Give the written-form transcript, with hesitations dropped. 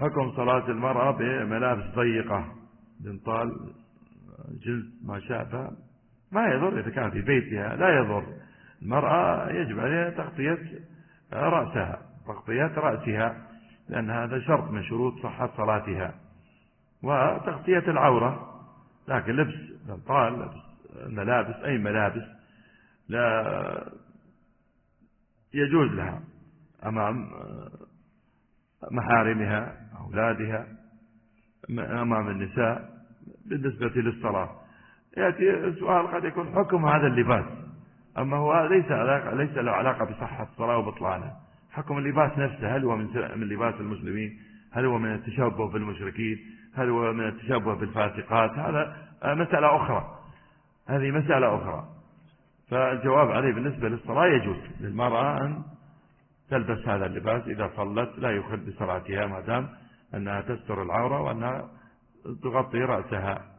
حكم صلاة المرأة بملابس ضيقة بنطال جلد ما شابه ما يضر إذا كان في بيتها، لا يضر. المرأة يجب عليها تغطية رأسها لأن هذا شرط من شروط صحة صلاتها، وتغطية العورة. لكن لبس بنطال، لبس ملابس، أي ملابس لا يجوز لها أمام محارمها أولادها، أمام النساء. بالنسبة للصلاة يأتي السؤال قد يكون حكم هذا اللباس، أما هو ليس له علاقة بصحة الصلاة وبطلانها. حكم اللباس نفسه، هل هو من لباس المسلمين؟ هل هو من التشبه بالمشركين؟ هل هو من التشبه بالفاسقات؟ هذا مسألة أخرى، هذه مسألة أخرى. فالجواب عليه بالنسبة للصلاة يجوز للمرأة أن تلبس هذا اللباس إذا صلت، لا يخل بصلاتها ما دام أنها تستر العورة وأنها تغطي رأسها.